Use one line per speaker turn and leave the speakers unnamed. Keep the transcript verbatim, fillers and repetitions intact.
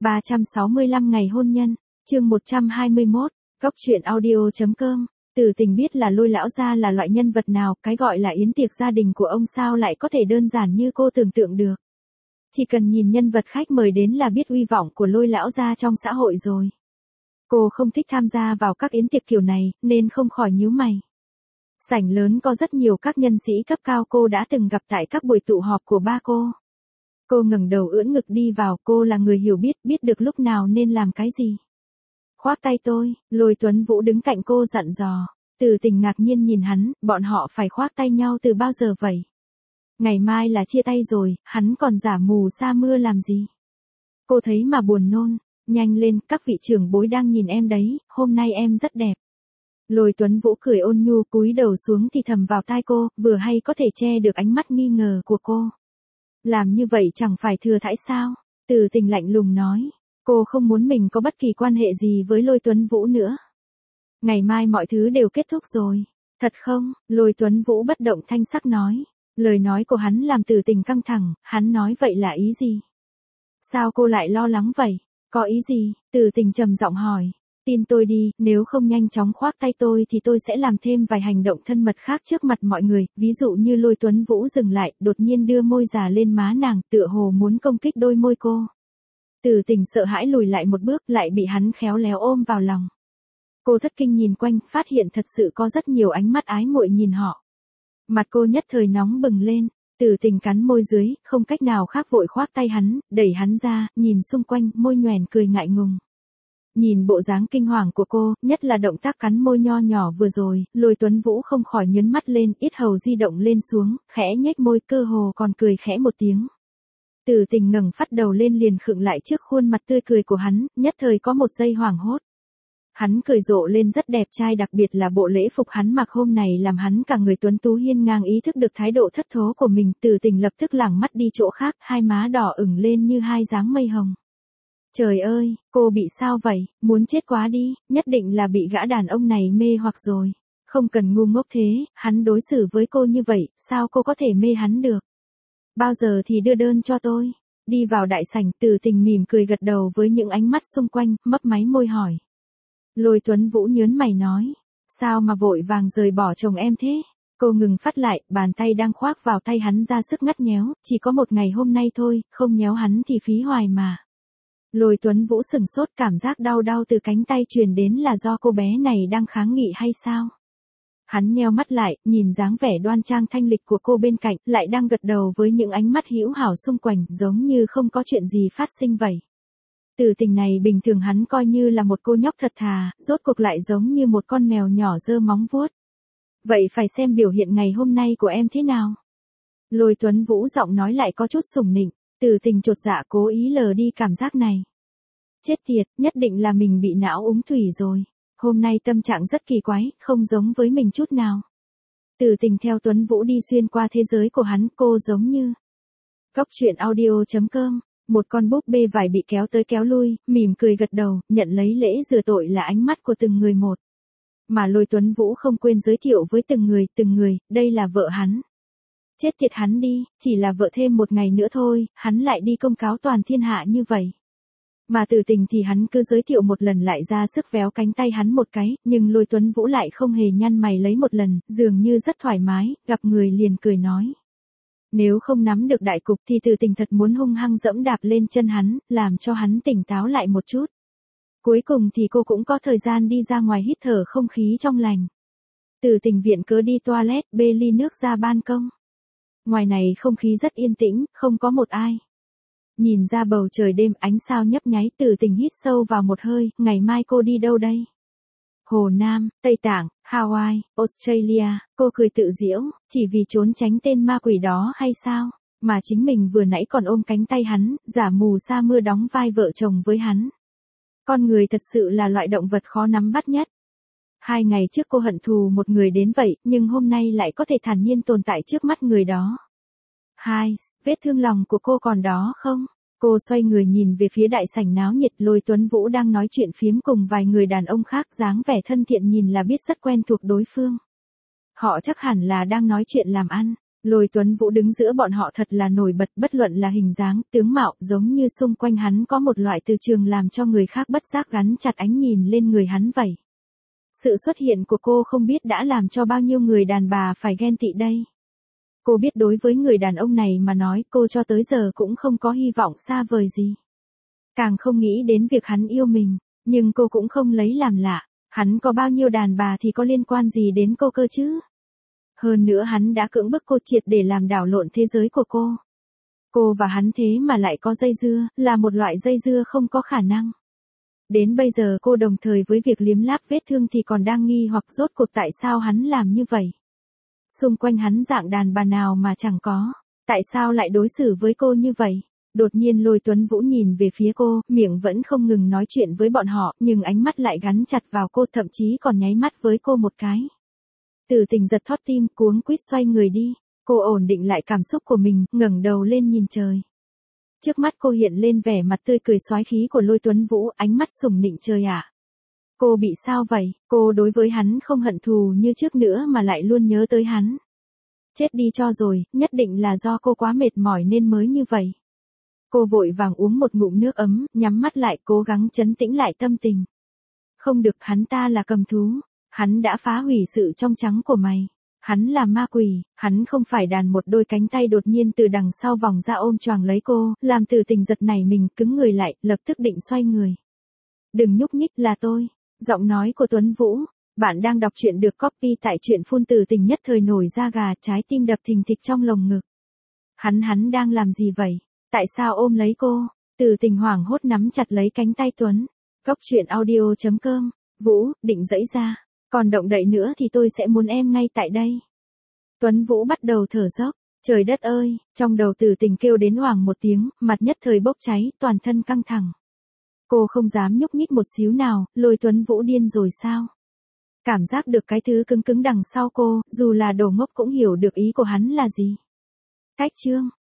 ba trăm sáu mươi lăm ngày hôn nhân, chương một trăm hai mươi mốt, Góc truyện audio chấm com. Từ Tình biết là Lôi lão gia là loại nhân vật nào, cái gọi là yến tiệc gia đình của ông sao lại có thể đơn giản như cô tưởng tượng được. Chỉ cần nhìn nhân vật khách mời đến là biết uy vọng của Lôi lão gia trong xã hội rồi. Cô không thích tham gia vào các yến tiệc kiểu này, nên không khỏi nhíu mày. Sảnh lớn có rất nhiều các nhân sĩ cấp cao cô đã từng gặp tại các buổi tụ họp của ba cô. Cô ngẩng đầu ưỡn ngực đi vào, cô là người hiểu biết, biết được lúc nào nên làm cái gì. Khoác tay tôi, Lôi Tuấn Vũ đứng cạnh cô dặn dò. Từ Tình ngạc nhiên nhìn hắn, bọn họ phải khoác tay nhau từ bao giờ vậy? Ngày mai là chia tay rồi, hắn còn giả mù sa mưa làm gì? Cô thấy mà buồn nôn, nhanh lên, các vị trưởng bối đang nhìn em đấy, hôm nay em rất đẹp. Lôi Tuấn Vũ cười ôn nhu cúi đầu xuống thì thầm vào tai cô, vừa hay có thể che được ánh mắt nghi ngờ của cô. Làm như vậy chẳng phải thừa thãi sao? Từ Tình lạnh lùng nói. Cô không muốn mình có bất kỳ quan hệ gì với Lôi Tuấn Vũ nữa. Ngày mai mọi thứ đều kết thúc rồi. Thật không? Lôi Tuấn Vũ bất động thanh sắc nói. Lời nói của hắn làm Từ Tình căng thẳng, hắn nói vậy là ý gì? Sao cô lại lo lắng vậy? Có ý gì? Từ Tình trầm giọng hỏi. Tin tôi đi, nếu không nhanh chóng khoác tay tôi thì tôi sẽ làm thêm vài hành động thân mật khác trước mặt mọi người, ví dụ như Lôi Tuấn Vũ dừng lại, đột nhiên đưa môi già lên má nàng, tựa hồ muốn công kích đôi môi cô. Từ Tình sợ hãi lùi lại một bước, lại bị hắn khéo léo ôm vào lòng. Cô thất kinh nhìn quanh, phát hiện thật sự có rất nhiều ánh mắt ái muội nhìn họ. Mặt cô nhất thời nóng bừng lên, Từ Tình cắn môi dưới, không cách nào khác vội khoác tay hắn, đẩy hắn ra, nhìn xung quanh, môi nhoẻn cười ngại ngùng. Nhìn bộ dáng kinh hoàng của cô, nhất là động tác cắn môi nho nhỏ vừa rồi, Lôi Tuấn Vũ không khỏi nhấn mắt lên, yết hầu di động lên xuống, khẽ nhếch môi, cơ hồ còn cười khẽ một tiếng. Từ Tình ngẩng phát đầu lên liền khựng lại trước khuôn mặt tươi cười của hắn, nhất thời có một giây hoảng hốt. Hắn cười rộ lên rất đẹp trai, đặc biệt là bộ lễ phục hắn mặc hôm này làm hắn cả người tuấn tú hiên ngang, ý thức được thái độ thất thố của mình. Từ Tình lập tức lảng mắt đi chỗ khác, hai má đỏ ửng lên như hai dáng mây hồng. Trời ơi, cô bị sao vậy, muốn chết quá đi, nhất định là bị gã đàn ông này mê hoặc rồi. Không cần ngu ngốc thế, hắn đối xử với cô như vậy, sao cô có thể mê hắn được? Bao giờ thì đưa đơn cho tôi? Đi vào đại sảnh, Từ Tình mỉm cười gật đầu với những ánh mắt xung quanh, mấp máy môi hỏi. Lôi Tuấn Vũ nhớn mày nói, sao mà vội vàng rời bỏ chồng em thế? Cô ngừng phát lại, bàn tay đang khoác vào tay hắn ra sức ngắt nhéo, chỉ có một ngày hôm nay thôi, không nhéo hắn thì phí hoài mà. Lôi Tuấn Vũ sừng sốt, cảm giác đau đau từ cánh tay truyền đến là do cô bé này đang kháng nghị hay sao? Hắn nheo mắt lại, nhìn dáng vẻ đoan trang thanh lịch của cô bên cạnh, lại đang gật đầu với những ánh mắt hữu hảo xung quanh, giống như không có chuyện gì phát sinh vậy. Từ Tình này bình thường hắn coi như là một cô nhóc thật thà, rốt cuộc lại giống như một con mèo nhỏ giơ móng vuốt. Vậy phải xem biểu hiện ngày hôm nay của em thế nào? Lôi Tuấn Vũ giọng nói lại có chút sủng nịnh. Từ Tình chột dạ cố ý lờ đi cảm giác này. Chết tiệt, nhất định là mình bị não úng thủy rồi. Hôm nay tâm trạng rất kỳ quái, không giống với mình chút nào. Từ Tình theo Tuấn Vũ đi xuyên qua thế giới của hắn, cô giống như Góc truyện audio chấm com. Một con búp bê vải bị kéo tới kéo lui, mỉm cười gật đầu, nhận lấy lễ rửa tội là ánh mắt của từng người một. Mà Lôi Tuấn Vũ không quên giới thiệu với từng người, từng người, đây là vợ hắn. Chết tiệt hắn đi, chỉ là vợ thêm một ngày nữa thôi, hắn lại đi công cáo toàn thiên hạ như vậy. Mà Từ Tình thì hắn cứ giới thiệu một lần lại ra sức véo cánh tay hắn một cái, nhưng Lôi Tuấn Vũ lại không hề nhăn mày lấy một lần, dường như rất thoải mái, gặp người liền cười nói. Nếu không nắm được đại cục thì Từ Tình thật muốn hung hăng dẫm đạp lên chân hắn, làm cho hắn tỉnh táo lại một chút. Cuối cùng thì cô cũng có thời gian đi ra ngoài hít thở không khí trong lành. Từ Tình viện cớ đi toilet, bê ly nước ra ban công. Ngoài này không khí rất yên tĩnh, không có một ai. Nhìn ra bầu trời đêm ánh sao nhấp nháy, Từ Tình hít sâu vào một hơi, ngày mai cô đi đâu đây? Hồ Nam, Tây Tạng, Hawaii, Australia, cô cười tự giễu, chỉ vì trốn tránh tên ma quỷ đó hay sao? Mà chính mình vừa nãy còn ôm cánh tay hắn, giả mù sa mưa đóng vai vợ chồng với hắn. Con người thật sự là loại động vật khó nắm bắt nhất. Hai ngày trước cô hận thù một người đến vậy, nhưng hôm nay lại có thể thản nhiên tồn tại trước mắt người đó. Hai, vết thương lòng của cô còn đó không? Cô xoay người nhìn về phía đại sảnh náo nhiệt, Lôi Tuấn Vũ đang nói chuyện phiếm cùng vài người đàn ông khác, dáng vẻ thân thiện nhìn là biết rất quen thuộc đối phương. Họ chắc hẳn là đang nói chuyện làm ăn. Lôi Tuấn Vũ đứng giữa bọn họ thật là nổi bật, bất luận là hình dáng, tướng mạo, giống như xung quanh hắn có một loại từ trường làm cho người khác bất giác gắn chặt ánh nhìn lên người hắn vậy. Sự xuất hiện của cô không biết đã làm cho bao nhiêu người đàn bà phải ghen tị đây. Cô biết đối với người đàn ông này mà nói cô cho tới giờ cũng không có hy vọng xa vời gì. Càng không nghĩ đến việc hắn yêu mình, nhưng cô cũng không lấy làm lạ, hắn có bao nhiêu đàn bà thì có liên quan gì đến cô cơ chứ. Hơn nữa hắn đã cưỡng bức cô triệt để làm đảo lộn thế giới của cô. Cô và hắn thế mà lại có dây dưa, là một loại dây dưa không có khả năng. Đến bây giờ cô đồng thời với việc liếm láp vết thương thì còn đang nghi hoặc rốt cuộc tại sao hắn làm như vậy. Xung quanh hắn dạng đàn bà nào mà chẳng có, tại sao lại đối xử với cô như vậy? Đột nhiên Lôi Tuấn Vũ nhìn về phía cô, miệng vẫn không ngừng nói chuyện với bọn họ, nhưng ánh mắt lại gắn chặt vào cô, thậm chí còn nháy mắt với cô một cái. Từ Tình giật thót tim, cuống quýt xoay người đi. Cô ổn định lại cảm xúc của mình, ngẩng đầu lên nhìn trời. Trước mắt cô hiện lên vẻ mặt tươi cười soái khí của Lôi Tuấn Vũ, ánh mắt sủng nịnh trời ạ. Cô bị sao vậy? Cô đối với hắn không hận thù như trước nữa mà lại luôn nhớ tới hắn. Chết đi cho rồi, nhất định là do cô quá mệt mỏi nên mới như vậy. Cô vội vàng uống một ngụm nước ấm, nhắm mắt lại cố gắng trấn tĩnh lại tâm tình. Không được, hắn ta là cầm thú. Hắn đã phá hủy sự trong trắng của mày. Hắn là ma quỷ, hắn không phải đàn. Một đôi cánh tay đột nhiên từ đằng sau vòng ra ôm choàng lấy cô, làm Từ Tình giật nảy mình, cứng người lại, lập tức định xoay người. Đừng nhúc nhích, là tôi. Giọng nói của Tuấn Vũ. Bạn đang đọc truyện được copy tại truyện phun Từ Tình nhất thời nổi da gà, trái tim đập thình thịch trong lồng ngực. Hắn hắn đang làm gì vậy? Tại sao ôm lấy cô? Từ Tình hoảng hốt nắm chặt lấy cánh tay Tuấn. Góc truyện audio chấm com. Vũ, định dẫy ra. Còn động đậy nữa thì tôi sẽ muốn em ngay tại đây. Tuấn Vũ bắt đầu thở dốc. Trời đất ơi, trong đầu Từ Tình kêu đến hoảng một tiếng, mặt nhất thời bốc cháy, toàn thân căng thẳng. Cô không dám nhúc nhích một xíu nào, Lôi Tuấn Vũ điên rồi sao? Cảm giác được cái thứ cứng cứng đằng sau cô, dù là đồ ngốc cũng hiểu được ý của hắn là gì. Cách chương.